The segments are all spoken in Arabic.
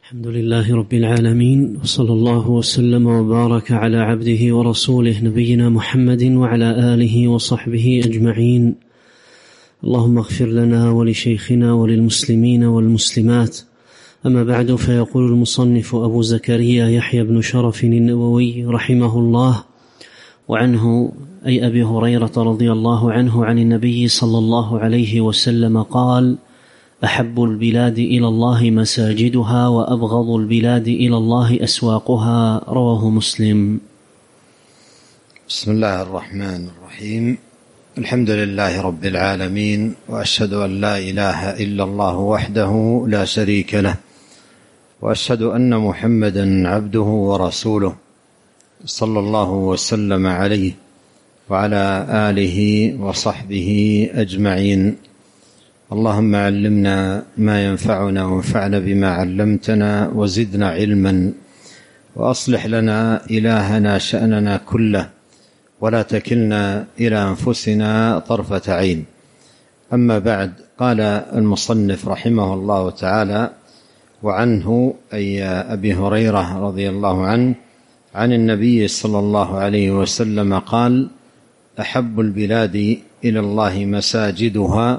الحمد لله رب العالمين، وصلى الله وسلم وبارك على عبده ورسوله نبينا محمد وعلى آله وصحبه أجمعين. اللهم اغفر لنا ولشيخنا وللمسلمين والمسلمات. أما بعد، فيقول المصنف أبو زكريا يحيى بن شرف النووي رحمه الله: وعنه أي أبي هريرة رضي الله عنه عن النبي صلى الله عليه وسلم قال: أحب البلاد إلى الله مساجدها، وأبغض البلاد إلى الله أسواقها. رواه مسلم. بسم الله الرحمن الرحيم. الحمد لله رب العالمين، وأشهد أن لا إله إلا الله وحده لا شريك له، وأشهد أن محمدا عبده ورسوله صلى الله وسلم عليه وعلى آله وصحبه أجمعين. اللهم علمنا ما ينفعنا، وانفعنا بما علمتنا، وزدنا علما، وأصلح لنا إلهنا شأننا كله، ولا تكلنا إلى أنفسنا طرفة عين. أما بعد، قال المصنف رحمه الله تعالى: وعنه أي أبي هريرة رضي الله عنه عن النبي صلى الله عليه وسلم قال: أحب البلاد إلى الله مساجدها،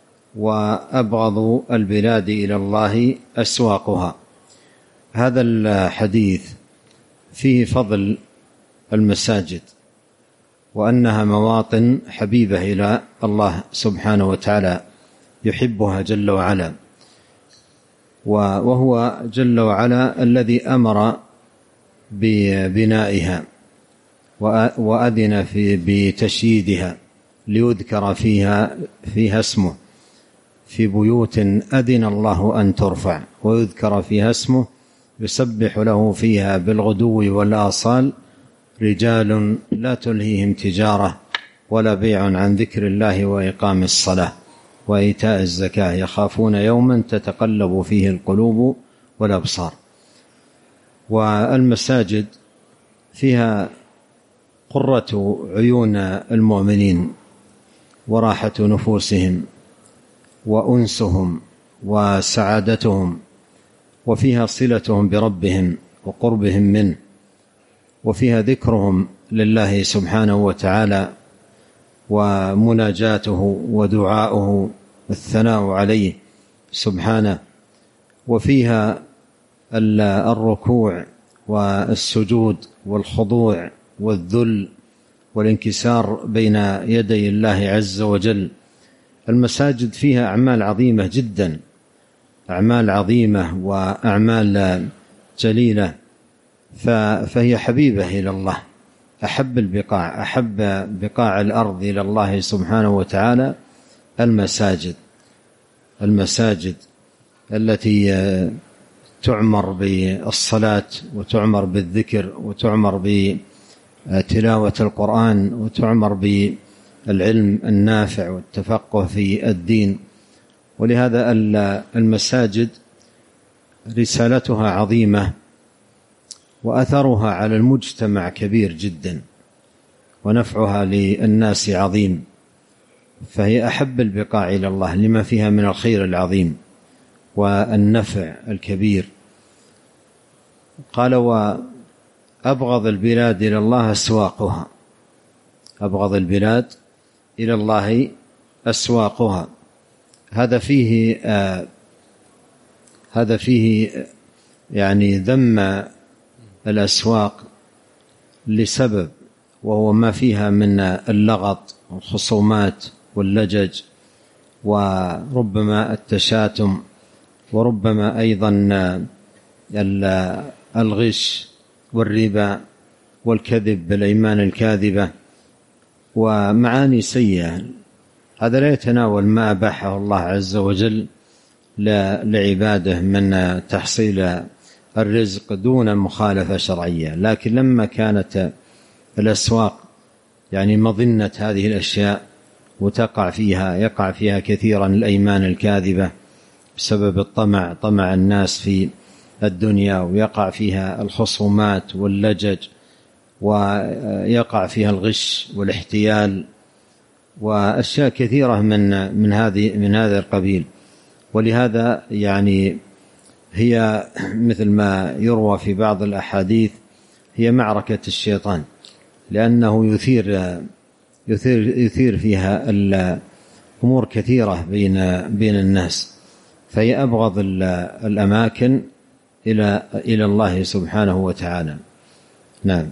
وأبغض البلاد إلى الله أسواقها. هذا الحديث فيه فضل المساجد، وأنها مواطن حبيبة إلى الله سبحانه وتعالى، يحبها جل وعلا، وهو جل وعلا الذي أمر ببنائها وأذن بتشييدها ليذكر فيها اسمه، في بيوت أذن الله أن ترفع ويذكر فيها اسمه يسبح له فيها بالغدو والآصال رجال لا تلهيهم تجارة ولا بيع عن ذكر الله وإقام الصلاة وإيتاء الزكاة يخافون يوما تتقلب فيه القلوب والأبصار. والمساجد فيها قرة عيون المؤمنين وراحة نفوسهم وأنسهم وسعادتهم، وفيها صلتهم بربهم وقربهم منه، وفيها ذكرهم لله سبحانه وتعالى ومناجاته ودعاؤه والثناء عليه سبحانه، وفيها الركوع والسجود والخضوع والذل والانكسار بين يدي الله عز وجل. المساجد فيها أعمال عظيمة جدا، أعمال عظيمة وأعمال جليلة، فهي حبيبة إلى الله. أحب البقاع، أحب بقاع الأرض إلى الله سبحانه وتعالى المساجد التي تعمر بالصلاة، وتعمر بالذكر، وتعمر بتلاوة القرآن، وتعمر بالعلم النافع والتفقه في الدين. ولهذا المساجد رسالتها عظيمة، وأثرها على المجتمع كبير جدا، ونفعها للناس عظيم، فهي أحب البقاع إلى الله لما فيها من الخير العظيم والنفع الكبير. قال: وأبغض البلاد إلى الله أسواقها. أبغض البلاد إلى الله أسواقها. هذا فيه يعني ذم الأسواق لسبب، وهو ما فيها من اللغط والخصومات واللجج، وربما التشاتم، وربما أيضا الغش والربا والكذب بالأيمان الكاذبة، ومعاني سيئة. هذا لا يتناول ما أباحه الله عز وجل لعباده من تحصيل الرزق دون مخالفة شرعية. لكن لما كانت الأسواق يعني مظنة هذه الأشياء ويقع فيها كثيرا الأيمان الكاذبة بسبب الطمع، طمع الناس في الدنيا، ويقع فيها الخصومات واللجج، ويقع فيها الغش والاحتيال، وأشياء كثيرة من هذا القبيل. ولهذا يعني هي مثل ما يروى في بعض الأحاديث هي معركة الشيطان، لأنه يثير فيها أمور كثيرة بين الناس، فهي أبغض الأماكن إلى الله سبحانه وتعالى. نعم.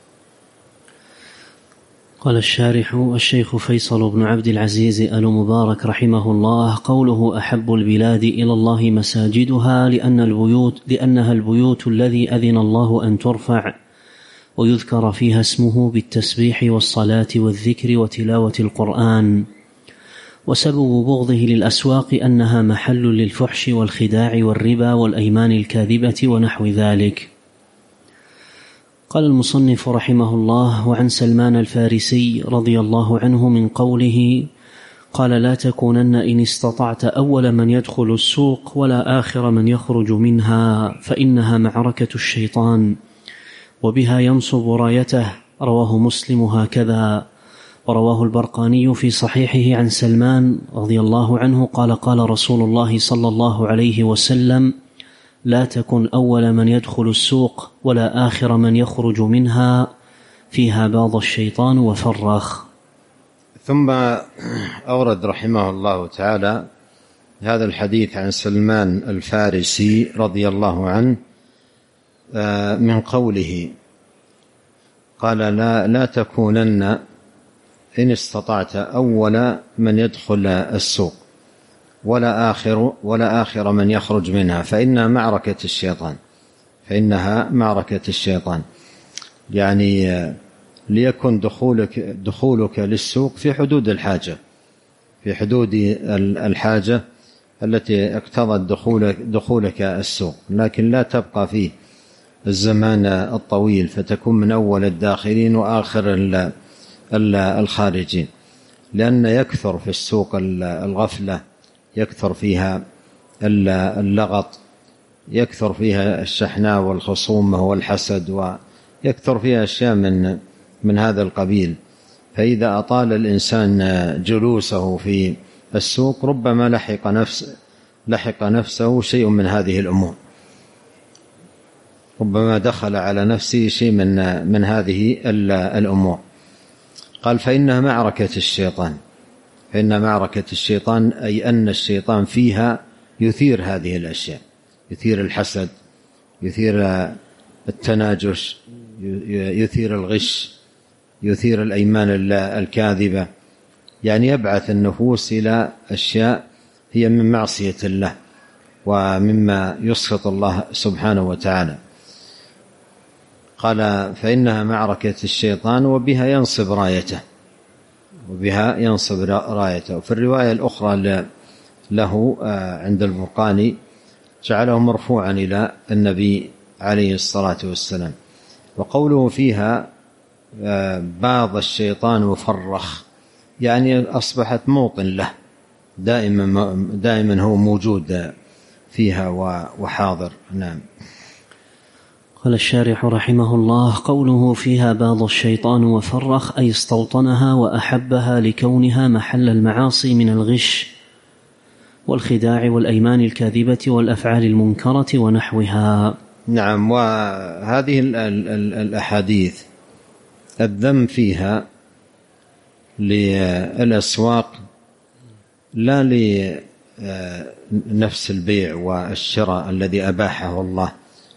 قال الشارح الشيخ فيصل بن عبد العزيز آل مبارك رحمه الله: قوله أحب البلاد إلى الله مساجدها لأنها البيوت الذي أذن الله أن ترفع ويذكر فيها اسمه بالتسبيح والصلاة والذكر وتلاوة القرآن. وسبب بغضه للأسواق أنها محل للفحش والخداع والربا والأيمان الكاذبة ونحو ذلك. قال المصنف رحمه الله: وعن سلمان الفارسي رضي الله عنه من قوله قال: لا تكونن إن استطعت أول من يدخل السوق ولا آخر من يخرج منها، فإنها معركة الشيطان وبها ينصب رايته. رواه مسلم هكذا. ورواه البرقاني في صحيحه عن سلمان رضي الله عنه قال: قال رسول الله صلى الله عليه وسلم: لا تكن أول من يدخل السوق ولا آخر من يخرج منها، فيها باض الشيطان وفرخ. ثم أورد رحمه الله تعالى هذا الحديث عن سلمان الفارسي رضي الله عنه من قوله قال: لا تكونن إن استطعت أول من يدخل السوق ولا آخر من يخرج منها، فإنها معركة الشيطان. يعني ليكن دخولك للسوق في حدود الحاجة التي اقتضت دخولك السوق، لكن لا تبقى فيه الزمان الطويل فتكون من أول الداخلين وآخر الخارجين، لأن يكثر في السوق الغفلة، يكثر فيها اللغط، يكثر فيها الشحناء والخصومة والحسد، ويكثر فيها أشياء من هذا القبيل. فإذا أطال الإنسان جلوسه في السوق ربما لحق نفسه شيء من هذه الأمور، ربما دخل على نفسه شيء من هذه الأمور. قال: فإنها معركة الشيطان، أي أن الشيطان فيها يثير هذه الأشياء، يثير الحسد، يثير التناجش، يثير الغش، يثير الأيمان الكاذبة، يعني يبعث النفوس إلى أشياء هي من معصية الله ومما يسخط الله سبحانه وتعالى. قال: فإنها معركة الشيطان وبها ينصب رايته. وفي الرواية الأخرى له عند البرقاني جعله مرفوعا إلى النبي عليه الصلاة والسلام. وقوله فيها باض الشيطان وفرخ، يعني أصبحت موطن له، دائما هو موجود فيها وحاضر. نعم. قال الشارح رحمه الله: قوله فيها باض الشيطان وفرخ أي استوطنها وأحبها لكونها محل المعاصي من الغش والخداع والأيمان الكاذبة والأفعال المنكرة ونحوها. نعم. وهذه الأحاديث الذم فيها للأسواق لا لنفس البيع والشراء الذي أباحه الله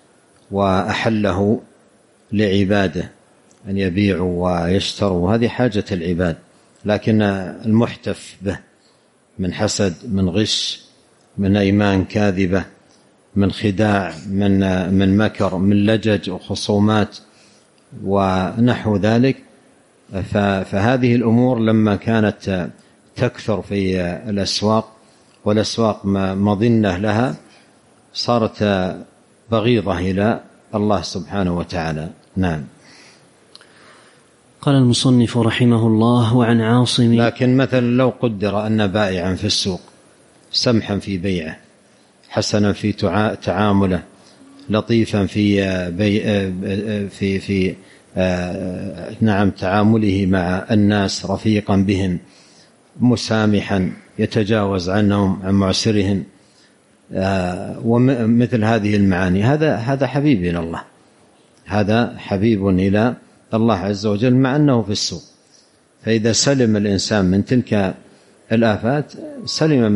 وأحله لعباده أن يبيعوا ويشتروا، هذه حاجة العباد، لكن المحتف به من حسد، من غش، من أيمان كاذبة، من خداع، من مكر، من لجج وخصومات ونحو ذلك، فهذه الأمور لما كانت تكثر في الأسواق والأسواق مظنة لها صارت بغيضة إلى الله سبحانه وتعالى. نعم. قال المصنف رحمه الله: وعن عاصم. لكن مثلا لو قدر أن بائعا في السوق سمحا في بيعه، حسنا في تعامله، لطيفا في نعم تعامله مع الناس، رفيقا بهم، مسامحا، يتجاوز عنهم عن معسرهم، ومثل هذه المعاني. هذا حبيب إلى الله، هذا حبيب إلى الله عز وجل مع أنه في السوق. فإذا سلم الإنسان من تلك الآفات سلم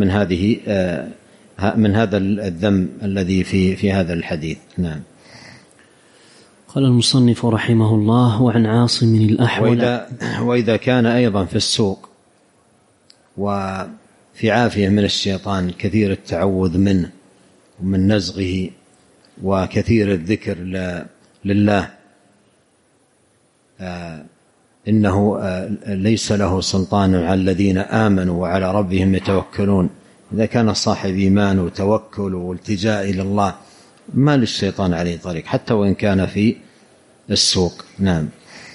من هذا الذم الذي في هذا الحديث. نعم. قال المصنف رحمه الله: وعن عاصم الأحول. وإذا كان أيضا في السوق وفي عافية من الشيطان، كثير التعوذ منه ومن نزغه وكثير الذكر لله، إنه ليس له سلطان على الذين آمنوا وعلى ربهم يتوكلون. إذا كان صاحب إيمان وتوكل والتجاء إلى الله ما للشيطان عليه طريق حتى وإن كان في السوق. نعم.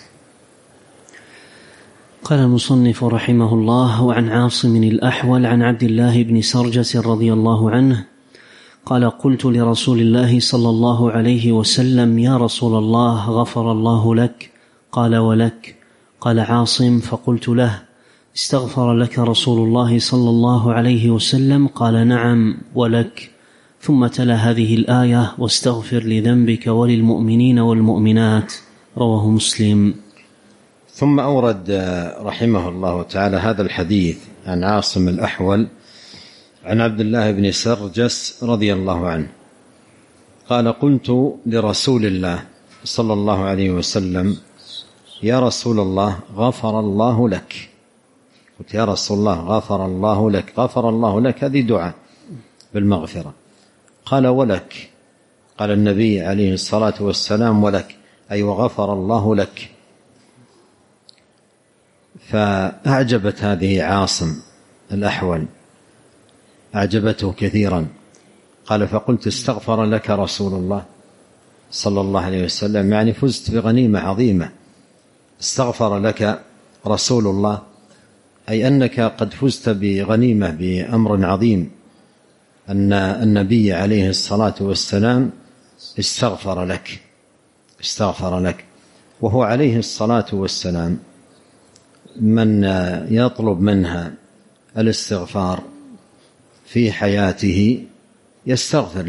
قال المصنف رحمه الله: وعن عاصم الأحول عن عبد الله بن سرجس رضي الله عنه قال: قلت لرسول الله صلى الله عليه وسلم: يا رسول الله، غفر الله لك. قال: ولك؟ قال عاصم: فقلت له: استغفر لك رسول الله صلى الله عليه وسلم؟ قال: نعم، ولك. ثم تلا هذه الآية: واستغفر لذنبك وللمؤمنين والمؤمنات. رواه مسلم. ثم أورد رحمه الله تعالى هذا الحديث عن عاصم الأحول عن عبد الله بن سرجس رضي الله عنه قال: قلت لرسول الله صلى الله عليه وسلم: يا رسول الله، غفر الله لك. قلت: يا رسول الله، غفر الله لك. غفر الله لك هذه دعاء بالمغفرة. قال: ولك؟ قال النبي عليه الصلاة والسلام: ولك، أي وغفر الله لك. فأعجبت هذه عاصم الأحول، أعجبته كثيرا. قال: فقلت: استغفر لك رسول الله صلى الله عليه وسلم، يعني فزت بغنيمة عظيمة. استغفر لك رسول الله أي أنك قد فزت بغنيمة، بأمر عظيم، أن النبي عليه الصلاة والسلام استغفر لك. وهو عليه الصلاة والسلام من يطلب منها الاستغفار في حياته يستغفر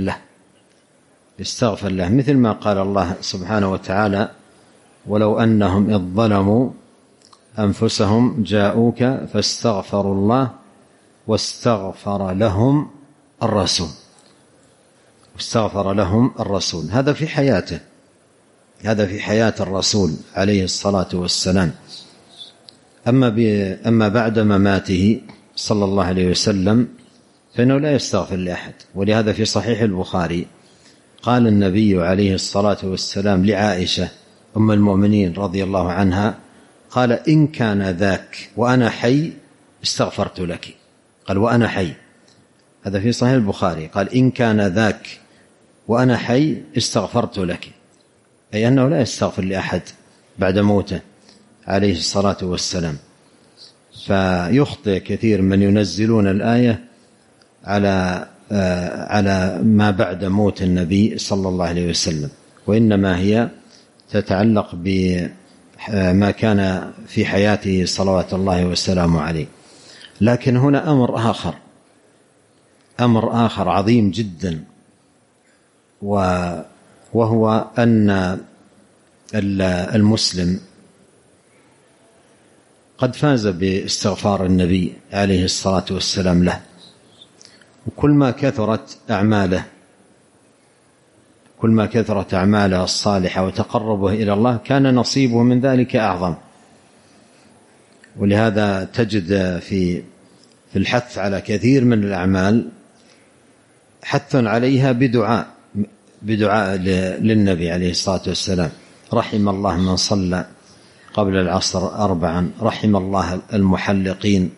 له، مثل ما قال الله سبحانه وتعالى: ولو أنهم إذ ظلموا أنفسهم جاءوك فاستغفروا الله واستغفر لهم الرسول. هذا في حياته، هذا في حياة الرسول عليه الصلاة والسلام. أما بعد مماته صلى الله عليه وسلم فإنه لا يستغفر لأحد. ولهذا في صحيح البخاري قال النبي عليه الصلاة والسلام لعائشة أم المؤمنين رضي الله عنها: قال: إن كان ذاك وأنا حي استغفرت لك. قال: وأنا حي، هذا في صحيح البخاري. قال: إن كان ذاك وأنا حي استغفرت لك، أي أنه لا يستغفر لأحد بعد موته عليه الصلاة والسلام. فيخطئ كثير من ينزلون الآية على ما بعد موت النبي صلى الله عليه وسلم، وإنما هي تتعلق بما كان في حياته صلوات الله وسلامه عليه. لكن هنا أمر آخر عظيم جدا، وهو أن المسلم قد فاز باستغفار النبي عليه الصلاة والسلام له، وكل ما كثرت أعماله الصالحة وتقربه إلى الله كان نصيبه من ذلك أعظم. ولهذا تجد في الحث على كثير من الأعمال حث عليها بدعاء للنبي عليه الصلاة والسلام: رحم الله من صلى قبل العصر 4، رحم الله المحلقين،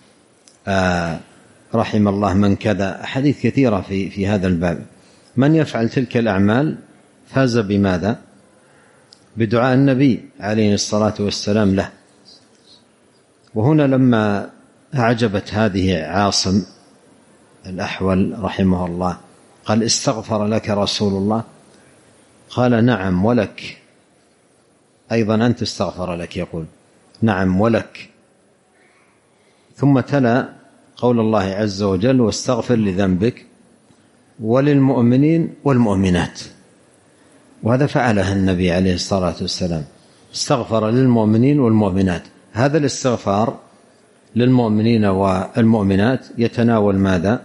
رحم الله من كذا. أحاديث كثيرة في هذا الباب. من يفعل تلك الأعمال فاز بماذا؟ بدعاء النبي عليه الصلاة والسلام له. وهنا لما أعجبت هذه عاصم الأحول رحمه الله قال: استغفر لك رسول الله؟ قال: نعم، ولك أيضا، أنت استغفر لك. يقول: نعم، ولك. ثم تلا قول الله عز وجل: واستغفر لذنبك وللمؤمنين والمؤمنات. وهذا فعله النبي عليه الصلاة والسلام، استغفر للمؤمنين والمؤمنات. هذا الاستغفار للمؤمنين والمؤمنات يتناول ماذا؟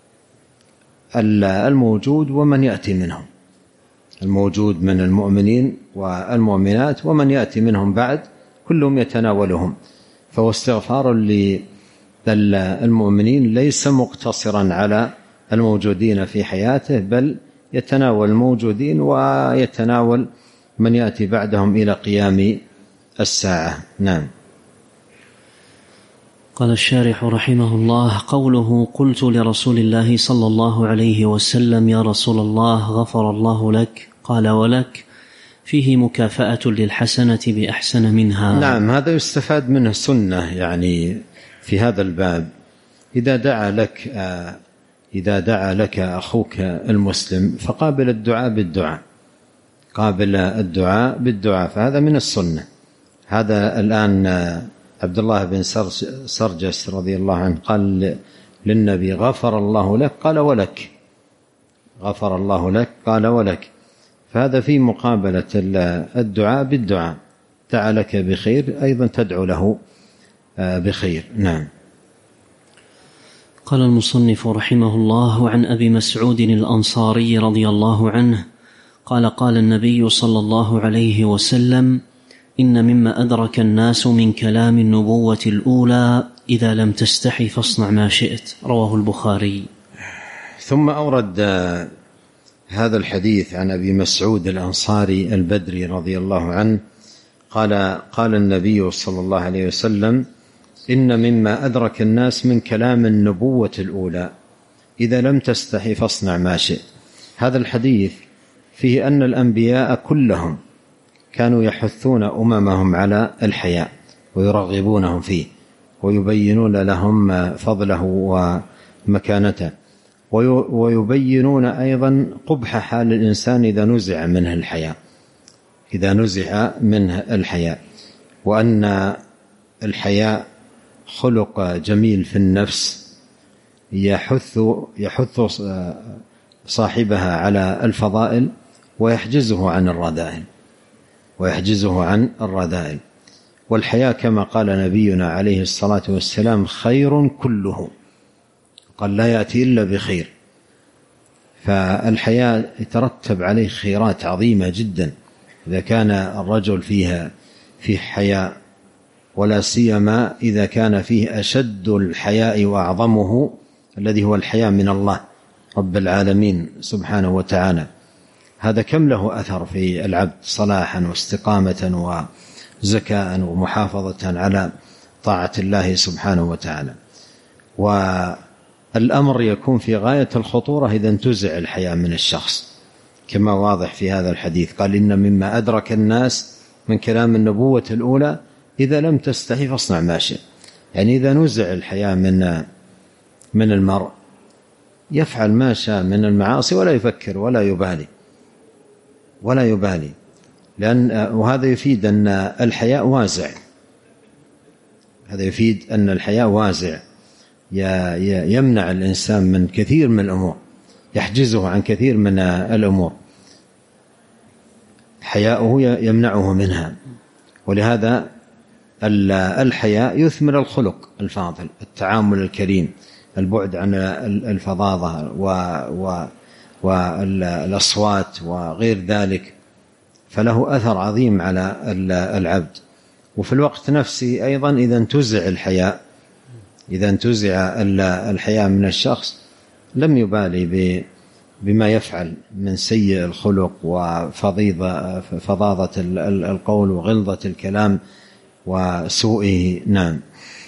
الموجود ومن يأتي منهم، الموجود من المؤمنين والمؤمنات ومن يأتي منهم بعد، كلهم يتناولهم. فهو استغفار للمؤمنين ليس مقتصرا على الموجودين في حياته، بل يتناول الموجودين ويتناول من يأتي بعدهم إلى قيام الساعة. نعم. قال الشارح رحمه الله: قوله قلت لرسول الله صلى الله عليه وسلم يا رسول الله غفر الله لك، قال ولك، فيه مكافأة للحسنة بأحسن منها. نعم، هذا يستفاد منه سنة يعني في هذا الباب. إذا دعا لك أخوك المسلم فقابل الدعاء بالدعاء، قابل الدعاء بالدعاء، فهذا من السنة. هذا الآن عبد الله بن سرجس رضي الله عنه قال للنبي غفر الله لك، قال ولك، غفر الله لك قال ولك، فهذا في مقابلة الدعاء بالدعاء. دعا لك بخير أيضا تدعو له بخير. نعم. قال المصنف رحمه الله: وعن أبي مسعود الأنصاري رضي الله عنه قال قال النبي صلى الله عليه وسلم: إن مما أدرك الناس من كلام النبوة الأولى إذا لم تستحي فاصنع ما شئت، رواه البخاري. ثم أورد هذا الحديث عن أبي مسعود الأنصاري البدري رضي الله عنه قال النبي صلى الله عليه وسلم: إن مما أدرك الناس من كلام النبوة الأولى إذا لم تستحي فاصنع ما شئت. هذا الحديث فيه أن الأنبياء كلهم كانوا يحثون أممهم على الحياء ويرغبونهم فيه ويبينون لهم فضله ومكانته، ويبينون أيضا قبح حال الإنسان إذا نزع منه الحياء، إذا نزع منه الحياء، وأن الحياء خلق جميل في النفس يحث صاحبها على الفضائل ويحجزه عن الرذائل. والحياء كما قال نبينا عليه الصلاة والسلام خير كله، قال لا يأتي إلا بخير. فالحياء يترتب عليه خيرات عظيمة جدا إذا كان الرجل فيه حياء، ولا سيما إذا كان فيه أشد الحياء وأعظمه الذي هو الحياء من الله رب العالمين سبحانه وتعالى. هذا كم له أثر في العبد صلاحا واستقامة وزكاء ومحافظة على طاعة الله سبحانه وتعالى. والأمر يكون في غاية الخطورة إذا انتزع الحياء من الشخص، كما واضح في هذا الحديث. قال: إن مما أدرك الناس من كلام النبوة الأولى إذا لم تستحي فاصنع ما شئت. يعني إذا نزع الحياء من المرء يفعل ما شاء من المعاصي ولا يفكر ولا يبالي، وهذا يفيد أن الحياء وازع، هذا يفيد أن الحياء وازع يمنع الإنسان من كثير من الأمور، يحجزه عن كثير من الأمور، حياؤه يمنعه منها. ولهذا الحياء يثمر الخلق الفاضل، التعامل الكريم، البعد عن الفظاظة والأصوات وغير ذلك، فله أثر عظيم على العبد. وفي الوقت نفسه أيضا إذا انتزع الحياء من الشخص لم يبالي بما يفعل من سيء الخلق وفظاظة القول وغلظة الكلام وسوءه. نعم.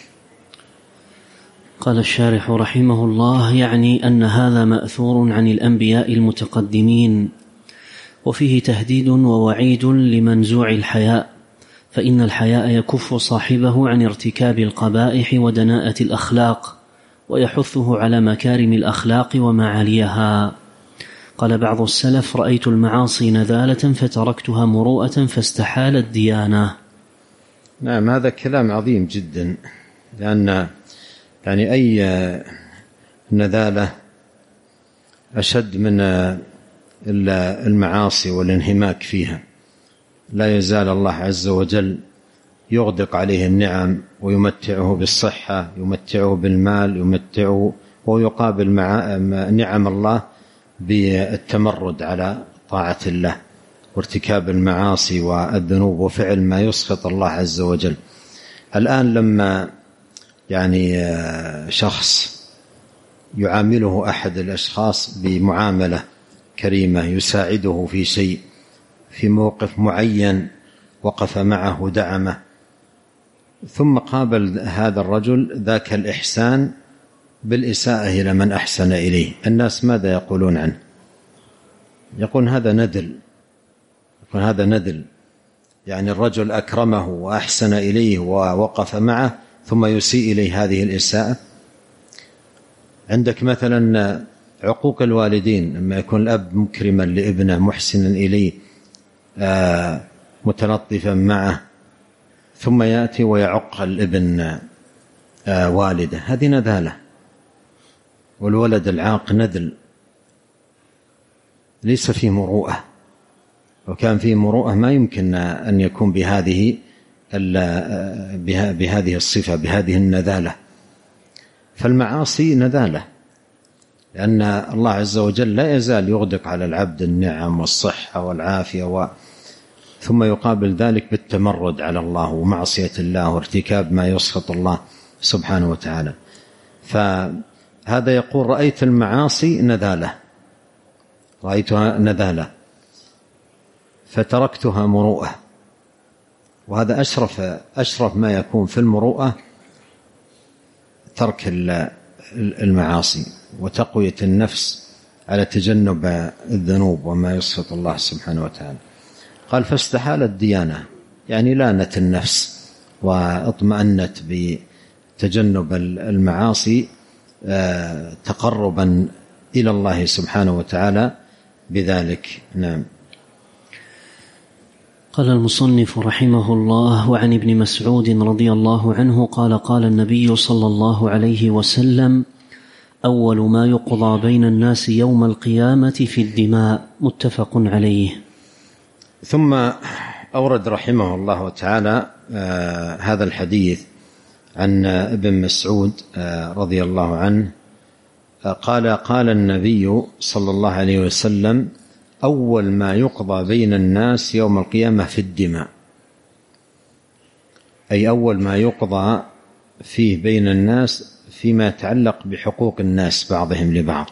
قال الشارح رحمه الله: يعني أن هذا مأثور عن الأنبياء المتقدمين، وفيه تهديد ووعيد لمنزوع الحياء، فإن الحياء يكف صاحبه عن ارتكاب القبائح ودناءة الأخلاق، ويحثه على مكارم الأخلاق ومعاليها. قال بعض السلف: رأيت المعاصي نذالة فتركتها مروءة فاستحالت ديانة. نعم، هذا كلام عظيم جدا، لأن يعني أي نذالة أشد من المعاصي والانهماك فيها. لا يزال الله عز وجل يغدق عليه النعم ويمتعه بالصحة، يمتعه بالمال، يمتعه، ويقابل مع نعم الله بالتمرد على طاعة الله وارتكاب المعاصي والذنوب وفعل ما يسخط الله عز وجل. الآن لما شخص يعامله أحد الأشخاص بمعاملة كريمة، يساعده في شيء، في موقف معين وقف معه ودعمه، ثم قابل هذا الرجل ذاك الإحسان بالإساءة إلى من أحسن إليه، الناس ماذا يقولون عنه؟ يقول هذا ندل، يقول هذا ندل، يعني الرجل أكرمه وأحسن إليه ووقف معه ثم يسيء إليه هذه الإساءة. عندك مثلا عقوق الوالدين، لما يكون الأب مكرما لابنه محسنا إليه متلطفا معه، ثم يأتي ويعق الابن والده، هذه نذالة، والولد العاق نذل، ليس فيه مروءة، وكان فيه مروءة ما يمكن أن يكون بهذه الصفة، بهذه النذالة. فالمعاصي نذالة، لأن الله عز وجل لا يزال يغدق على العبد النعم والصحة والعافية، ثم يقابل ذلك بالتمرد على الله ومعصية الله وارتكاب ما يسخط الله سبحانه وتعالى. فهذا يقول رأيت المعاصي نذالة، رأيتها نذالة فتركتها مروءة، وهذا أشرف ما يكون في المروءة، ترك المعاصي وتقوية النفس على تجنب الذنوب وما يسخط الله سبحانه وتعالى. قال فاستحالت ديانة، يعني لانت النفس واطمأنت بتجنب المعاصي تقربا إلى الله سبحانه وتعالى بذلك. نعم. قال المصنف رحمه الله: وعن ابن مسعود رضي الله عنه قال: قال النبي صلى الله عليه وسلم: أول ما يقضى بين الناس يوم القيامة في الدماء. متفق عليه. ثم أورد رحمه الله تعالى هذا الحديث عن ابن مسعود رضي الله عنه قال: قال النبي صلى الله عليه وسلم: أول ما يقضى بين الناس يوم القيامة في الدماء، أي أول ما يقضى فيه بين الناس فيما يتعلق بحقوق الناس بعضهم لبعض،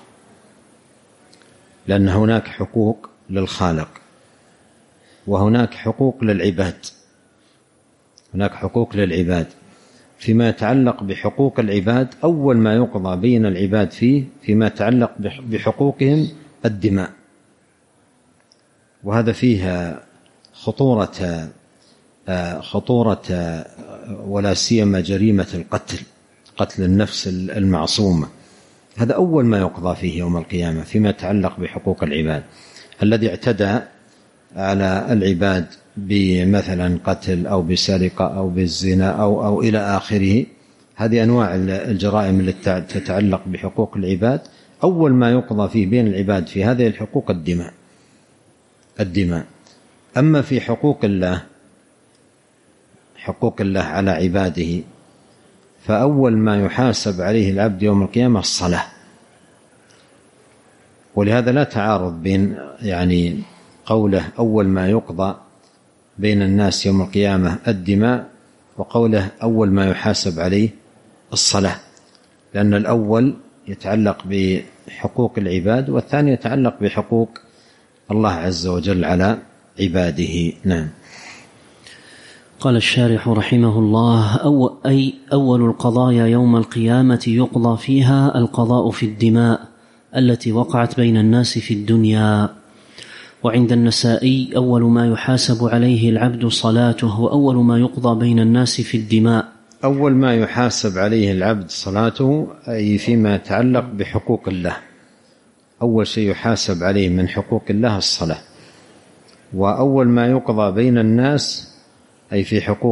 لأن هناك حقوق للخالق وهناك حقوق للعباد، هناك حقوق للعباد. فيما يتعلق بحقوق العباد أول ما يقضى بين العباد فيما يتعلق بحقوقهم الدماء، وهذا فيها خطورة ولا سيما جريمة القتل، قتل النفس المعصومة، هذا أول ما يقضى فيه يوم القيامة فيما يتعلق بحقوق العباد. الذي اعتدى على العباد بمثلا قتل أو بسرقة أو بالزنا أو إلى آخره، هذه أنواع الجرائم التي تتعلق بحقوق العباد، أول ما يقضى فيه بين العباد في هذه الحقوق الدماء. أما في حقوق الله على عباده فأول ما يحاسب عليه العبد يوم القيامة الصلاة. ولهذا لا تعارض بين قوله أول ما يقضى بين الناس يوم القيامة الدماء وقوله أول ما يحاسب عليه الصلاة، لأن الأول يتعلق بحقوق العباد والثاني يتعلق بحقوق الله عز وجل على عباده. نعم. قال الشارح رحمه الله: أول القضايا يوم القيامة يقضى فيها القضاء في الدماء التي وقعت بين الناس في الدنيا. وعند النسائي: أول ما يحاسب عليه العبد صلاته، وأول ما يقضى بين الناس في الدماء. أول ما يحاسب عليه العبد صلاته، أي فيما يتعلق بحقوق الله، أول شيء يحاسب عليه من حقوق الله الصلاة. وأول ما يقضى بين الناس أي في حقوق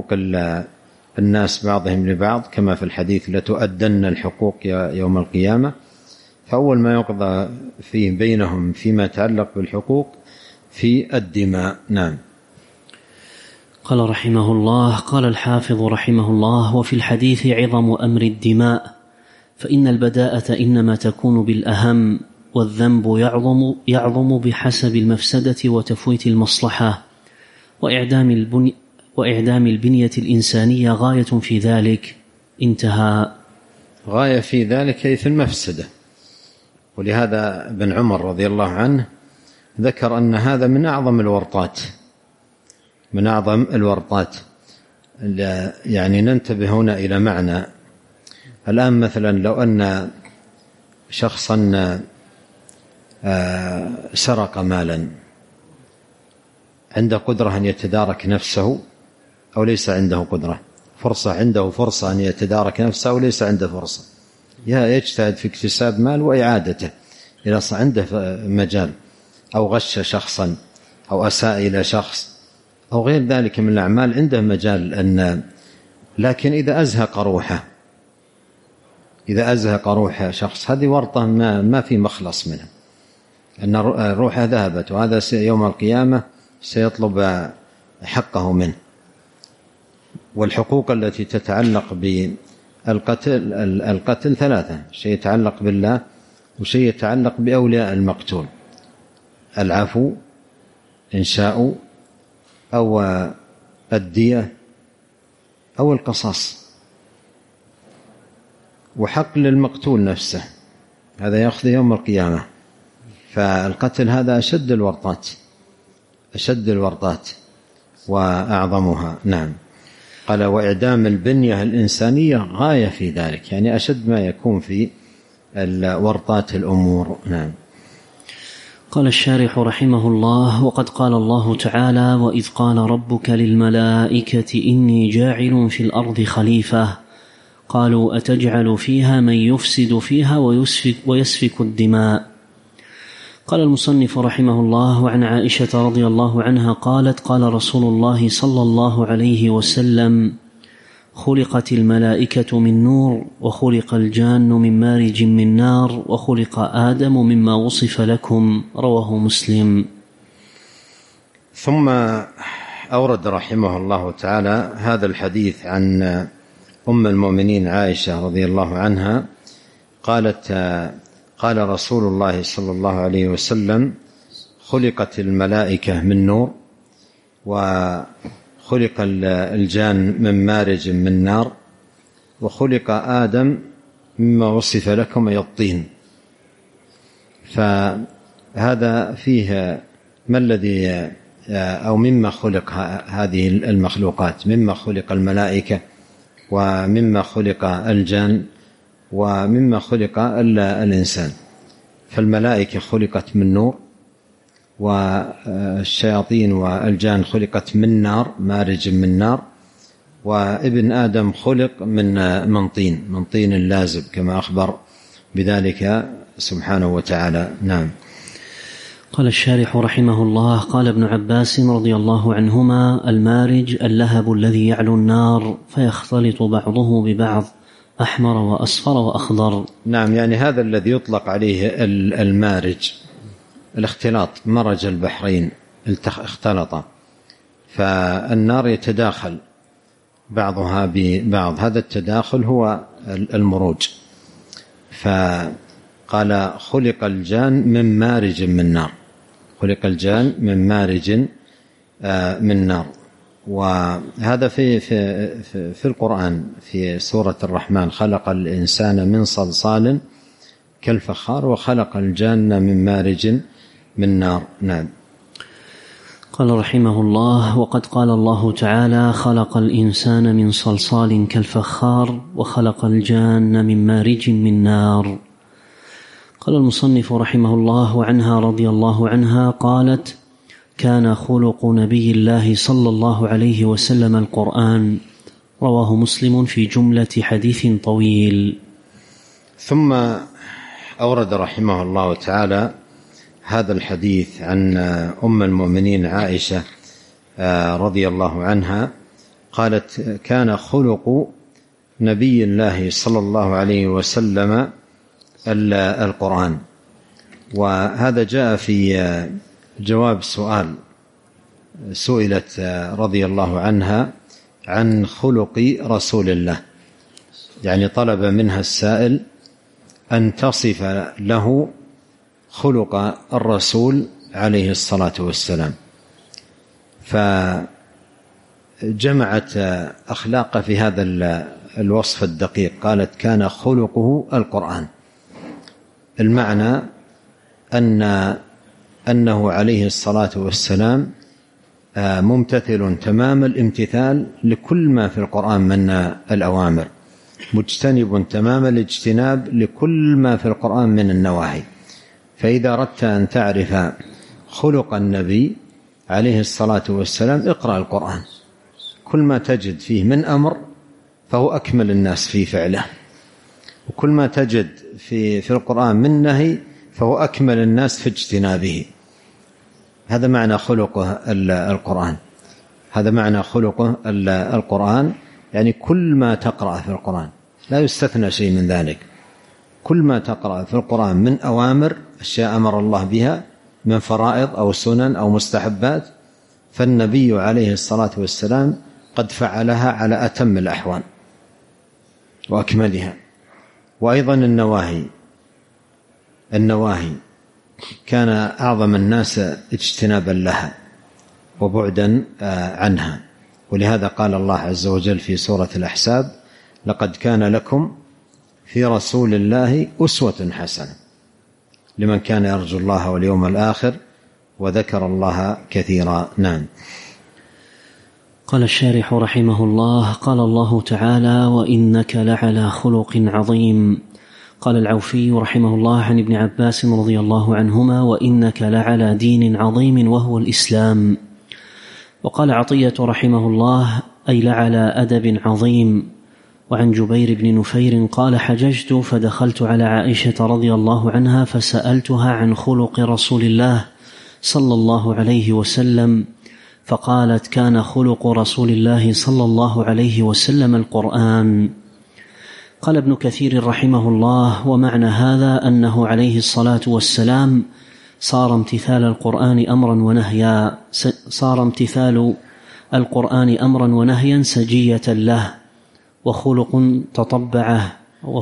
الناس بعضهم لبعض، كما في الحديث: لتؤدن الحقوق يوم القيامة. فأول ما يقضى فيه بينهم فيما يتعلق بالحقوق في الدماء. نعم. قال رحمه الله: قال الحافظ رحمه الله: وفي الحديث عظم أمر الدماء، فإن البداءة إنما تكون بالأهم، والذنب يعظم بحسب المفسدة وتفويت المصلحة، وإعدام البنية الإنسانية غاية في ذلك. انتهى. غاية في ذلك أي في المفسدة. ولهذا ابن عمر رضي الله عنه ذكر أن هذا من أعظم الورطات، من أعظم الورطات. يعني ننتبه هنا إلى معنى. الآن مثلا لو أن شخصا سرق مالا، عنده قدرة أن يتدارك نفسه أو ليس عنده قدرة، عنده فرصة أن يتدارك نفسه أو ليس عنده فرصة، يجتهد في اكتساب مال وإعادته إذا عنده مجال، أو غش شخصا أو أساء إلى شخص أو غير ذلك من الأعمال، عنده مجال لكن إذا أزهق روح شخص، هذه ورطة ما في مخلص منها، أن روحه ذهبت، وهذا يوم القيامة سيطلب حقه منه. والحقوق التي تتعلق بالقتل ثلاثة: شيء يتعلق بالله، وشيء يتعلق بأولياء المقتول، العفو إن شاءوا، أو الدية، أو القصاص. وحق للمقتول نفسه، هذا يأخذ يوم القيامة. فالقتل هذا أشد الورطات وأعظمها. نعم. قال: وإعدام البنية الإنسانية غاية في ذلك، يعني أشد ما يكون في ورطات الأمور. نعم. قال الشارح رحمه الله: وقد قال الله تعالى: وإذ قال ربك للملائكة إني جاعل في الأرض خليفة، قالوا أتجعل فيها من يفسد فيها ويسفك الدماء. قال المصنف رحمه الله: وعن عائشة رضي الله عنها قالت: قال رسول الله صلى الله عليه وسلم: خلقت الملائكة من نور، وخلق الجان من مارج من نار، وخلق آدم مما وصف لكم. رواه مسلم. ثم أورد رحمه الله تعالى هذا الحديث عن أم المؤمنين عائشة رضي الله عنها قالت: قال رسول الله صلى الله عليه وسلم: خلقت الملائكة من نور، وخلق الجان من مارج من نار، وخلق آدم مما وصف لكم أي الطين. فهذا فيه ما الذي أو مما خلق هذه المخلوقات، مما خلق الملائكة، ومما خلق الجان، ومما خلق الإنسان. فالملائكة خلقت من نور، والشياطين والجان خلقت من نار، مارج من نار، وابن آدم خلق من طين لازب، كما أخبر بذلك سبحانه وتعالى. نعم. قال الشارح رحمه الله: قال ابن عباس رضي الله عنهما: المارج اللهب الذي يعلو النار فيختلط بعضه ببعض، أحمر وأصفر وأخضر. نعم، يعني هذا الذي يطلق عليه المارج، الاختلاط، مرج البحرين اختلط، فالنار يتداخل بعضها ببعض، هذا التداخل هو المروج. فقال: خلق الجان من مارج من نار، خلق الجان من مارج من نار. وهذا في القرآن في سورة الرحمن: خلق الإنسان من صلصال كالفخار، وخلق الجان من مارج من نار. نعم. قال رحمه الله: وقد قال الله تعالى: خلق الإنسان من صلصال كالفخار، وخلق الجان من مارج من نار. قال المصنف رحمه الله: عنها رضي الله عنها قالت: كان خلق نبي الله صلى الله عليه وسلم القرآن. رواه مسلم في جملة حديث طويل. ثم أورد رحمه الله تعالى هذا الحديث عن أم المؤمنين عائشة رضي الله عنها قالت: كان خلق نبي الله صلى الله عليه وسلم القرآن. وهذا جاء في جواب سؤال سئلت رضي الله عنها عن خلق رسول الله، يعني طلب منها السائل أن تصف له خلق الرسول عليه الصلاة والسلام، فجمعت أخلاق في هذا الوصف الدقيق، قالت كان خلقه القرآن. المعنى أنه عليه الصلاة والسلام ممتثل تمام الامتثال لكل ما في القرآن من الأوامر، مجتنب تمام الاجتناب لكل ما في القرآن من النواهي. فإذا أردت أن تعرف خلق النبي عليه الصلاة والسلام اقرأ القرآن، كل ما تجد فيه من أمر فهو أكمل الناس في فعله، وكل ما تجد في القرآن من نهي فهو أكمل الناس في اجتنابه. هذا معنى خلقه القرآن، هذا معنى خلقه القرآن، يعني كل ما تقرأ في القرآن لا يستثنى شيء من ذلك، كل ما تقرأ في القرآن من أوامر، أشياء أمر الله بها من فرائض أو سنن أو مستحبات، فالنبي عليه الصلاة والسلام قد فعلها على أتم الأحوال وأكملها. وأيضا النواهي كان أعظم الناس اجتنابا لها وبعدا عنها، ولهذا قال الله عز وجل في سورة الأحزاب لقد كان لكم في رسول الله أسوة حسنة لمن كان يرجو الله واليوم الآخر وذكر الله كثيرا. نعم. قال الشارح رحمه الله: قال الله تعالى: وإنك لعلى خلق عظيم. قال العوفي رحمه الله عن ابن عباس رضي الله عنهما: وإنك لعلى دين عظيم وهو الإسلام. وقال عطية رحمه الله: أي لعلى أدب عظيم. وعن جبير بن نفير قال: حججت فدخلت على عائشة رضي الله عنها فسألتها عن خلق رسول الله صلى الله عليه وسلم، فقالت: كان خلق رسول الله صلى الله عليه وسلم القرآن. قال ابن كثير رحمه الله: ومعنى هذا أنه عليه الصلاة والسلام صار امتثال القرآن أمرا ونهيا سجية له، وخلق تطبعه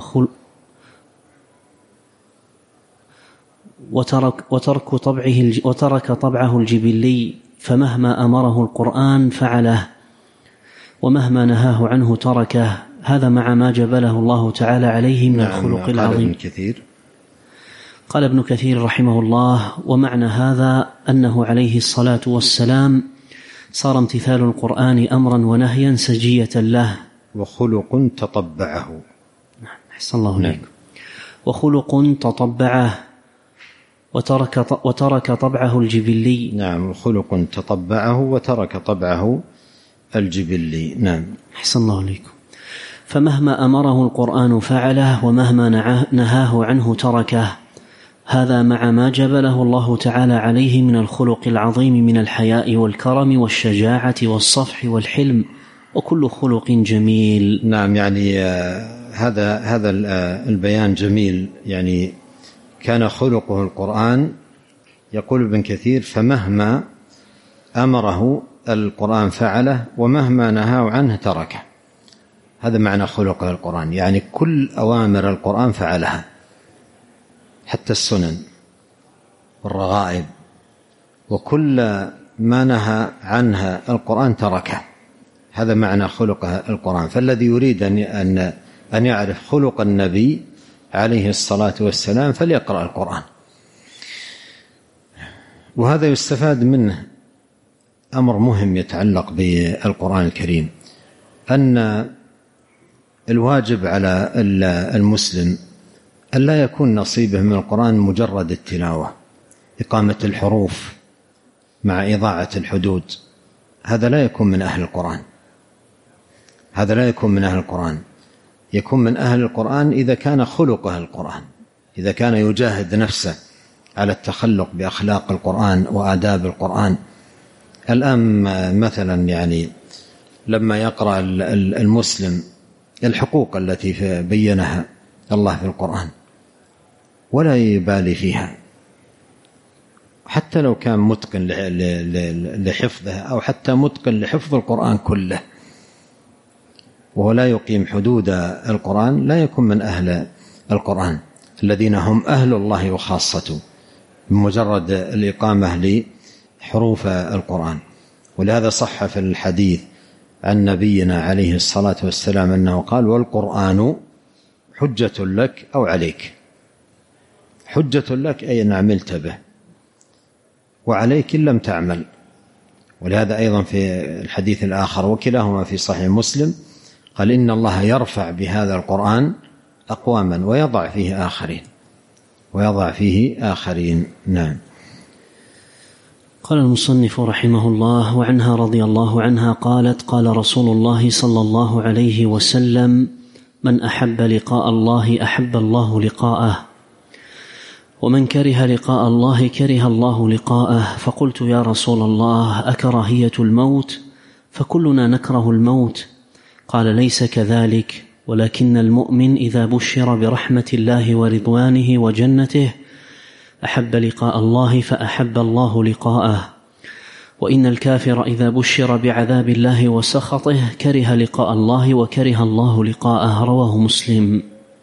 وترك طبعه الجبلي، فمهما أمره القرآن فعله ومهما نهاه عنه تركه. هذا مع ما جبله الله تعالى عليه من الخلق العظيم. قال ابن كثير رحمه الله: ومعنى هذا أنه عليه الصلاة والسلام صار امتثال القرآن أمرا ونهيا سجية له، وخلق تطبعه. أحسن الله عليكم. وخلق تطبعه وترك طبعه الجبلي. نعم، وخلق تطبعه وترك طبعه الجبلي. نعم. أحسن الله عليكم. فمهما أمره القرآن فعله ومهما نهاه عنه تركه. هذا مع ما جبله الله تعالى عليه من الخلق العظيم من الحياء والكرم والشجاعة والصفح والحلم وكل خلق جميل. نعم، يعني هذا البيان جميل. يعني كان خلقه القرآن، يقول ابن كثير: فمهما أمره القرآن فعله ومهما نهاه عنه تركه. هذا معنى خلقه القرآن، يعني كل أوامر القرآن فعلها، حتى السنن والرغائب، وكل ما نهى عنها القرآن تركه. هذا معنى خلقه القرآن. فالذي يريد أن يعرف خلق النبي عليه الصلاة والسلام فليقرأ القرآن. وهذا يستفاد منه أمر مهم يتعلق بالقرآن الكريم، أن الواجب على المسلم أن لا يكون نصيبه من القرآن مجرد التلاوة، إقامة الحروف مع إضاعة الحدود. هذا لا يكون من أهل القرآن، هذا لا يكون من أهل القرآن. يكون من أهل القرآن إذا كان خلقه القرآن، إذا كان يجاهد نفسه على التخلق بأخلاق القرآن وآداب القرآن. الآن مثلا يعني لما يقرأ المسلم الحقوق التي بينها الله في القرآن، ولا يبالي فيها، حتى لو كان متقن لحفظه أو حتى متقن لحفظ القرآن كله وهو لا يقيم حدود القرآن، لا يكون من أهل القرآن الذين هم أهل الله وخاصته بمجرد الإقامة لحروف القرآن. ولهذا صح في الحديث عن نبينا عليه الصلاة والسلام أنه قال: والقرآن حجة لك أو عليك. حجة لك أي إن عملت به، وعليك إن لم تعمل. ولهذا أيضا في الحديث الآخر وكلاهما في صحيح مسلم قال: إن الله يرفع بهذا القرآن أقواما ويضع فيه آخرين. نعم. قال المصنف رحمه الله: وعنها رضي الله عنها قالت: قال رسول الله صلى الله عليه وسلم: من أحب لقاء الله أحب الله لقاءه، ومن كره لقاء الله كره الله لقاءه. فقلت: يا رسول الله، أكراهية الموت؟ فكلنا نكره الموت. قال: ليس كذلك، ولكن المؤمن إذا بشر برحمة الله ورضوانه وجنته أحب لقاء الله فأحب الله لقاءه، وإن الكافر إذا بشر بعذاب الله وسخطه كره لقاء الله وكره الله لقاءه. رواه مسلم.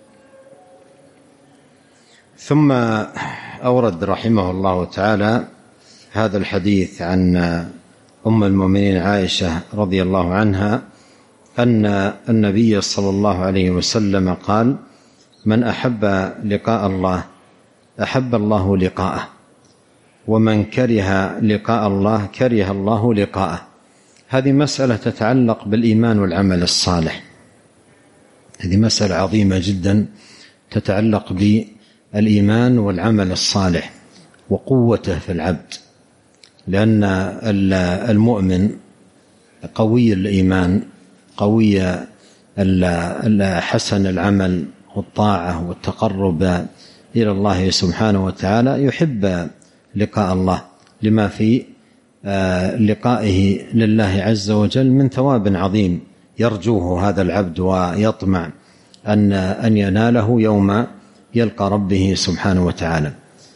ثم أورد رحمه الله تعالى هذا الحديث عن أم المؤمنين عائشة رضي الله عنها أن النبي صلى الله عليه وسلم قال: من أحب لقاء الله أحب الله لقاءه، ومن كره لقاء الله كره الله لقاءه. هذه مسألة تتعلق بالإيمان والعمل الصالح، هذه مسألة عظيمة جدا تتعلق بالإيمان والعمل الصالح وقوته في العبد، لأن المؤمن قوي الإيمان، قوي حسن العمل والطاعة والتقرب إلى الله سبحانه وتعالى، يحب لقاء الله لما في لقائه لله عز وجل من ثواب عظيم يرجوه هذا العبد ويطمع أن يناله يوم يلقى ربه سبحانه وتعالى.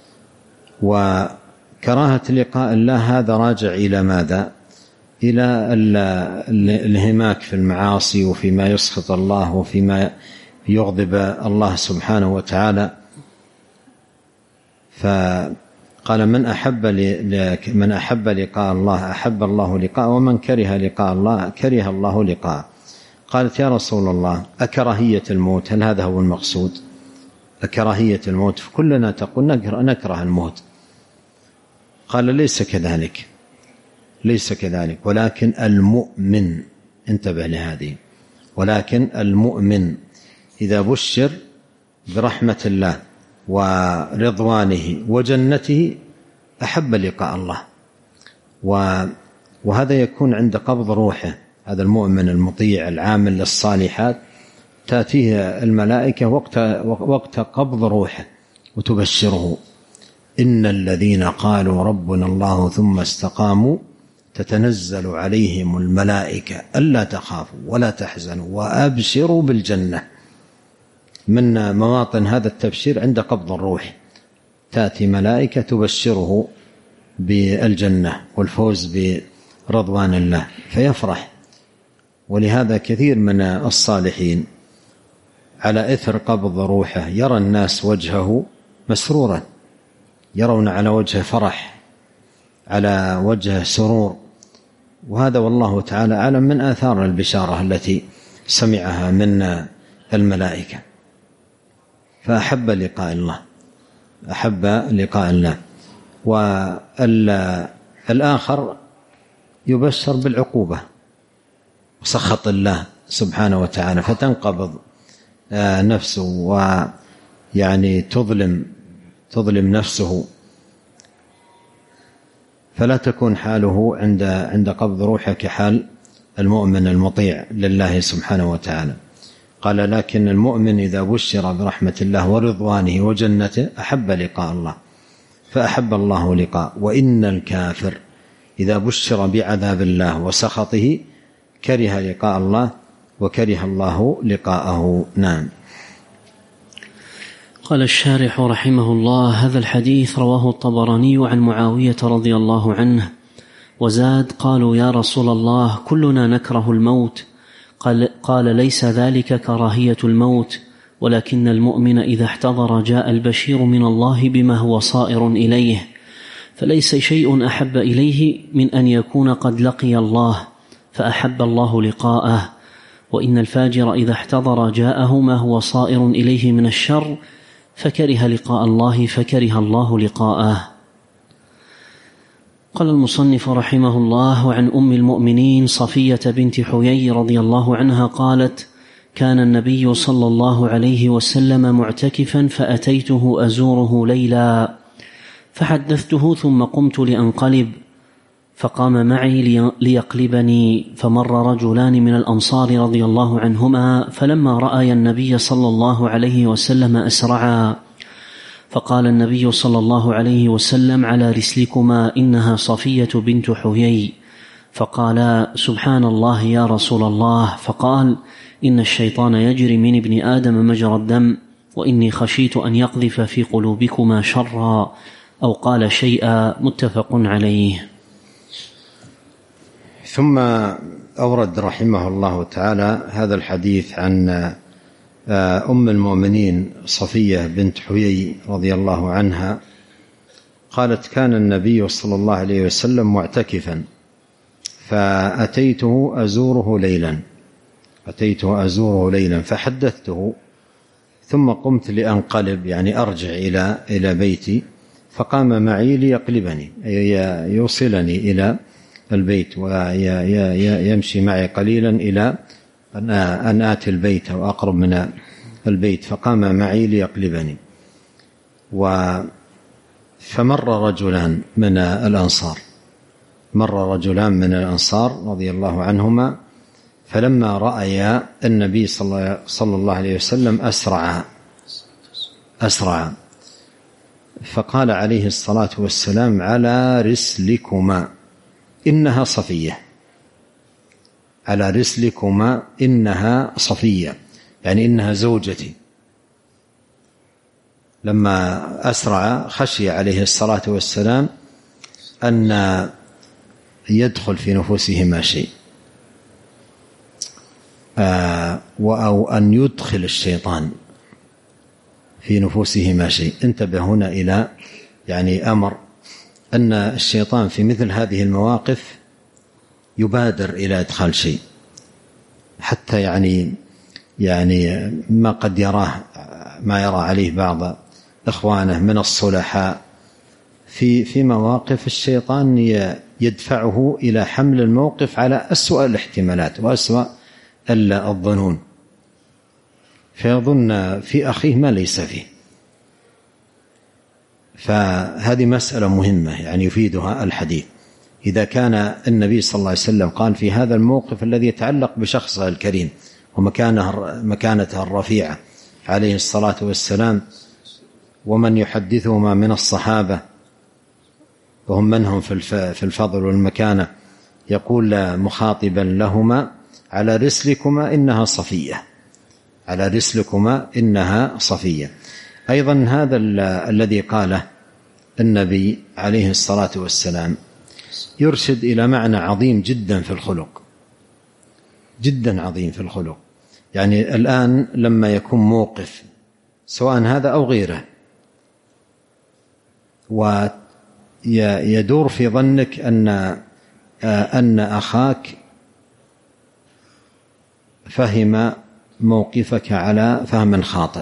وكراهة لقاء الله هذا راجع إلى ماذا؟ إلى الانهماك في المعاصي وفيما يسخط الله وفيما يغضب الله سبحانه وتعالى. فقال: من أحب لقاء الله أحب الله لقاءه، ومن كره لقاء الله كره الله لقاءه. قالت: يا رسول الله، أكراهية الموت؟ هل هذا هو المقصود؟ أكراهية الموت؟ فكلنا تقول نكره الموت. قال: ليس كذلك، ليس كذلك، ولكن المؤمن، انتبه لهذه، ولكن المؤمن إذا بشر برحمة الله ورضوانه وجنته أحب لقاء الله. وهذا يكون عند قبض روحه. هذا المؤمن المطيع العامل للصالحات تأتيه الملائكة وقت قبض روحه وتبشره: إن الذين قالوا ربنا الله ثم استقاموا تتنزل عليهم الملائكة ألا تخافوا ولا تحزنوا وأبشروا بالجنة. من مواطن هذا التبشير عند قبض الروح، تأتي ملائكة تبشره بالجنة والفوز برضوان الله فيفرح. ولهذا كثير من الصالحين على إثر قبض روحه يرى الناس وجهه مسرورا، يرون على وجهه فرح، على وجهه سرور، وهذا والله تعالى أعلم من آثار البشارة التي سمعها من الملائكة. فأحب لقاء الله، أحب لقاء الله. والآخر يبشر بالعقوبة وسخط الله سبحانه وتعالى، فتنقبض نفسه ويعني تظلم نفسه، فلا تكون حاله عند قبض روحه كحال المؤمن المطيع لله سبحانه وتعالى. قال: لكن المؤمن إذا بشر برحمة الله ورضوانه وجنته أحب لقاء الله فأحب الله لقاء، وإن الكافر إذا بشر بعذاب الله وسخطه كره لقاء الله وكره الله لقاءه. نعم. قال الشارح رحمه الله: هذا الحديث رواه الطبراني عن معاوية رضي الله عنه، وزاد: قالوا يا رسول الله كلنا نكره الموت، قال ليس ذلك كراهية الموت، ولكن المؤمن إذا احتضر جاء البشير من الله بما هو صائر إليه، فليس شيء أحب إليه من أن يكون قد لقي الله فأحب الله لقاءه، وإن الفاجر إذا احتضر جاءه ما هو صائر إليه من الشر فكره لقاء الله فكره الله لقاءه. قال المصنف رحمه الله: عن أم المؤمنين صفية بنت حيي رضي الله عنها قالت: كان النبي صلى الله عليه وسلم معتكفا فأتيته أزوره ليلا فحدثته ثم قمت لأنقلب، فقام معي ليقلبني، فمر رجلان من الأنصار رضي الله عنهما، فلما رأى النبي صلى الله عليه وسلم أسرعا، فقال النبي صلى الله عليه وسلم: على رسلكما، إنها صفية بنت حيي. فقال: سبحان الله يا رسول الله. فقال: إن الشيطان يجري من ابن آدم مجرى الدم، وإني خشيت أن يقذف في قلوبكما شرا، أو قال شيئا. متفق عليه. ثم أورد رحمه الله تعالى هذا الحديث عن أم المؤمنين صفية بنت حيي رضي الله عنها قالت: كان النبي صلى الله عليه وسلم معتكفا فأتيته أزوره ليلا فحدثته ثم قمت لأنقلب، يعني أرجع إلى بيتي، فقام معي ليقلبني، يوصلني إلى البيت ويمشي معي قليلا إلى أن آتي البيت أو أقرب من البيت، فقام معي ليقلبني. فمر رجلان من الأنصار رضي الله عنهما، فلما رأيا النبي صلى الله عليه وسلم أسرع، فقال عليه الصلاة والسلام: على رسلكما إنها صفية. على رسلكما إنها صفية، يعني إنها زوجتي. لما أسرع خشي عليه الصلاة والسلام أن يدخل في نفوسهما شيء، أو أن يدخل الشيطان في نفوسهما شيء. انتبه هنا إلى أمر أن الشيطان في مثل هذه المواقف يبادر إلى إدخال شيء، حتى ما يرى عليه بعض إخوانه من الصلحاء في مواقف الشيطان يدفعه إلى حمل الموقف على أسوأ الاحتمالات وأسوأ الظنون، فيظن في أخيه ما ليس فيه. فهذه مسألة مهمة يفيدها الحديث. إذا كان النبي صلى الله عليه وسلم قال في هذا الموقف الذي يتعلق بشخصه الكريم ومكانته الرفيعة عليه الصلاة والسلام، ومن يحدثهما من الصحابة وهم منهم في الفضل والمكانة، يقول مخاطبا لهما: على رسلكما إنها صفية، على رسلكما إنها صفية. أيضا هذا الذي قاله النبي عليه الصلاة والسلام يرشد إلى معنى عظيم جدا في الخلق، جدا عظيم في الخلق. الآن لما يكون موقف سواء هذا أو غيره ويدور في ظنك أن أخاك فهم موقفك على فهم خاطئ،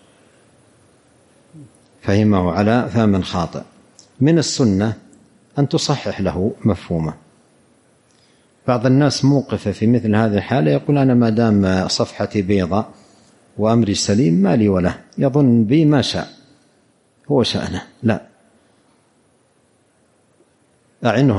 فهمه على فهم خاطئ، من السنة أن تصحح له مفهومه. بعض الناس موقفه في مثل هذه الحالة يقول: أنا ما دام صفحتي بيضاء وأمري سليم ما لي وله، يظن بي ما شاء، هو شأنه. لا، أعنه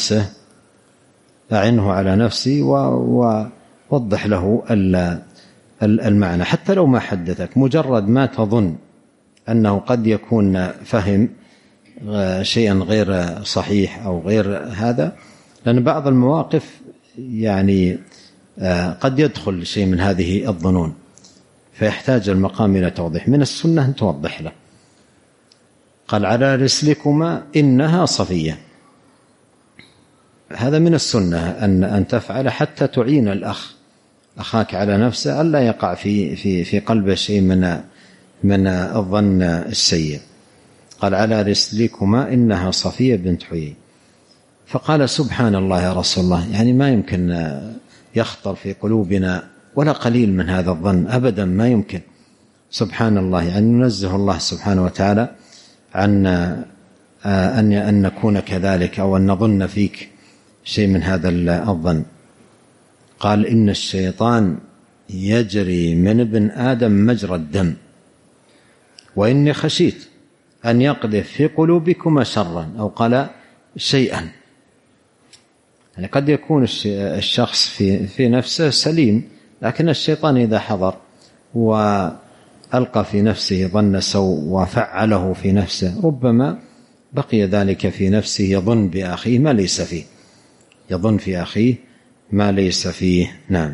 على نفسه ووضح له المعنى، حتى لو ما حدثك، مجرد ما تظن أنه قد يكون فهم شيئا غير صحيح أو غير هذا، لأن بعض المواقف قد يدخل شيء من هذه الظنون، فيحتاج المقام إلى توضيح. من السنة أن توضح له. قال على رسلكما إنها صفية، هذا من السنة أن تفعل حتى تعين أخاك على نفسه ألا يقع في قلبه شيء من الظن السيء. قال على رسلكما إنها صفية بنت حيي. فقال سبحان الله يا رسول الله، يعني ما يمكن يخطر في قلوبنا ولا قليل من هذا الظن أبدا، ما يمكن. سبحان الله، يعني ننزه الله سبحانه وتعالى عن أن نكون كذلك أو أن نظن فيك شيء من هذا الظن. قال إن الشيطان يجري من ابن آدم مجرى الدم وإني خشيت أن يقذف في قلوبكما شرا، أو قال شيئا. يعني قد يكون الشخص في نفسه سليم، لكن الشيطان إذا حضر وألقى في نفسه ظن سوء وفعله في نفسه، ربما بقي ذلك في نفسه، يظن بأخيه ما ليس فيه، يظن في أخيه ما ليس فيه. نعم.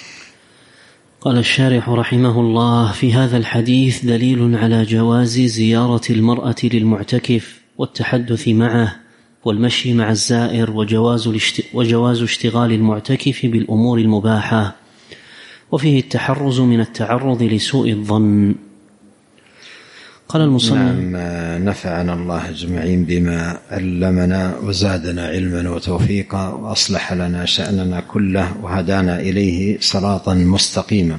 قال الشارح رحمه الله: في هذا الحديث دليل على جواز زيارة المرأة للمعتكف والتحدث معه والمشي مع الزائر، وجواز اشتغال المعتكف بالأمور المباحة، وفيه التحرز من التعرض لسوء الظن. قال المصنف: نعم، نفعنا الله أجمعين بما علمنا وزادنا علما وتوفيقا وأصلح لنا شأننا كله وهدانا إليه صراطا مستقيما.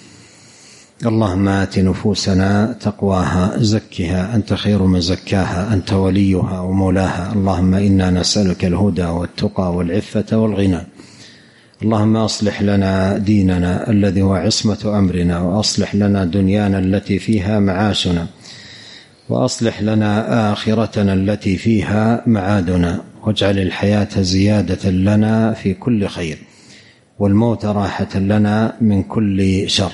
اللهم آت نفوسنا تقواها زكها أنت خير من زكاها أنت وليها ومولاها. اللهم إنا نسألك الهدى والتقى والعفة والغنى. اللهم أصلح لنا ديننا الذي هو عصمة أمرنا، وأصلح لنا دنيانا التي فيها معاشنا، وأصلح لنا آخرتنا التي فيها معادنا، واجعل الحياة زيادة لنا في كل خير، والموت راحة لنا من كل شر.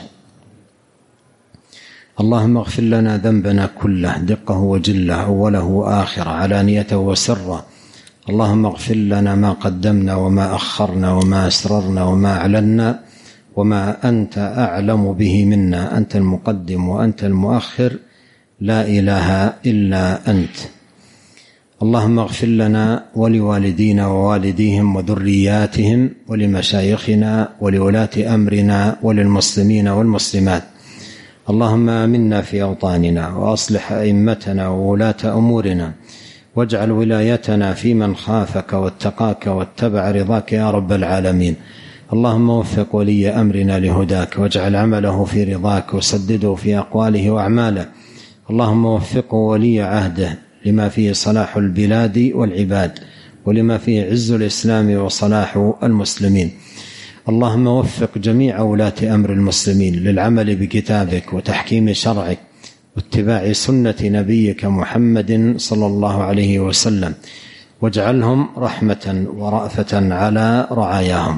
اللهم اغفر لنا ذنبنا كله دقه وجله، أوله وآخره، علانيته وسره. اللهم اغفر لنا ما قدمنا وما أخرنا وما أسررنا وما أعلنا وما أنت أعلم به منا. أنت المقدم وأنت المؤخر، لا إله إلا أنت. اللهم اغفر لنا ولوالدينا ووالديهم وذرياتهم ولمشايخنا ولولاة أمرنا وللمسلمين والمسلمات. اللهم آمنا في أوطاننا وأصلح أئمتنا وولاة أمورنا، واجعل ولايتنا في من خافك واتقاك واتبع رضاك يا رب العالمين. اللهم وفق ولي أمرنا لهداك، واجعل عمله في رضاك، وسدده في أقواله وأعماله. اللهم وفقه ولي عهده لما فيه صلاح البلاد والعباد، ولما فيه عز الإسلام وصلاح المسلمين. اللهم وفق جميع ولاة أمر المسلمين للعمل بكتابك وتحكيم شرعك واتباع سنة نبيك محمد صلى الله عليه وسلم، واجعلهم رحمة ورأفة على رعاياهم.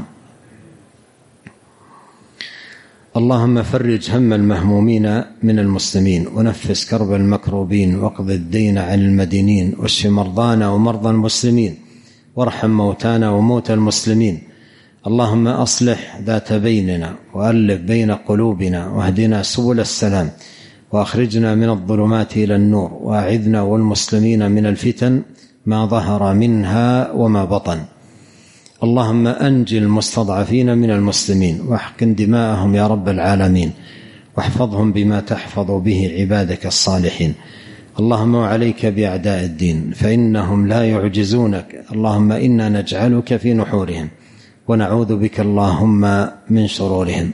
اللهم فرج هم المهمومين من المسلمين، ونفس كرب المكروبين، واقض الدين عن المدينين، واشف مرضانا ومرضى المسلمين، وارحم موتانا وموتى المسلمين. اللهم أصلح ذات بيننا، وألف بين قلوبنا، واهدنا سبل السلام، وأخرجنا من الظلمات إلى النور، وأعذنا والمسلمين من الفتن ما ظهر منها وما بطن. اللهم أنجي المستضعفين من المسلمين، واحقن دماءهم يا رب العالمين، واحفظهم بما تحفظ به عبادك الصالحين. اللهم عليك بأعداء الدين فإنهم لا يعجزونك. اللهم إنا نجعلك في نحورهم، ونعوذ بك اللهم من شرورهم.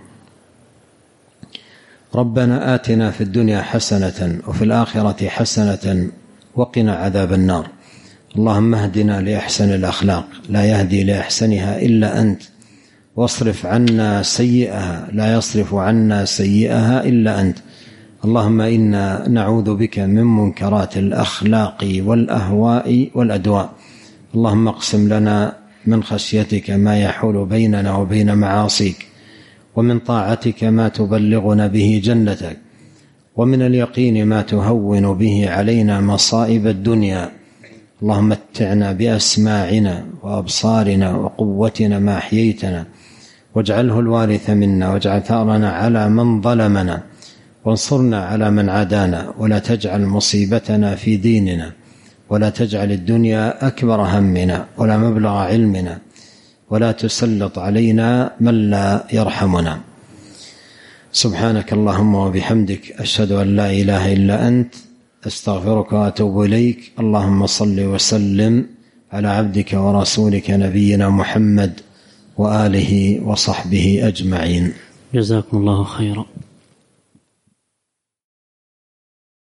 ربنا آتنا في الدنيا حسنة وفي الآخرة حسنة وقنا عذاب النار. اللهم اهدنا لأحسن الأخلاق، لا يهدي لأحسنها إلا أنت، واصرف عنا سيئها، لا يصرف عنا سيئها إلا أنت. اللهم إنا نعوذ بك من منكرات الأخلاق والأهواء والأدواء. اللهم اقسم لنا من خشيتك ما يحول بيننا وبين معاصيك، ومن طاعتك ما تبلغنا به جنتك، ومن اليقين ما تهون به علينا مصائب الدنيا. اللهم متعنا بأسماعنا وأبصارنا وقوتنا ما أحييتنا، واجعله الوارث منا، واجعل ثأرنا على من ظلمنا، وانصرنا على من عادانا، ولا تجعل مصيبتنا في ديننا، ولا تجعل الدنيا أكبر همنا ولا مبلغ علمنا، ولا تسلط علينا من لا يرحمنا. سبحانك اللهم وبحمدك، أشهد أن لا إله إلا أنت، أستغفرك وأتوب إليك. اللهم صل وسلم على عبدك ورسولك نبينا محمد وآله وصحبه أجمعين. جزاكم الله خيرا.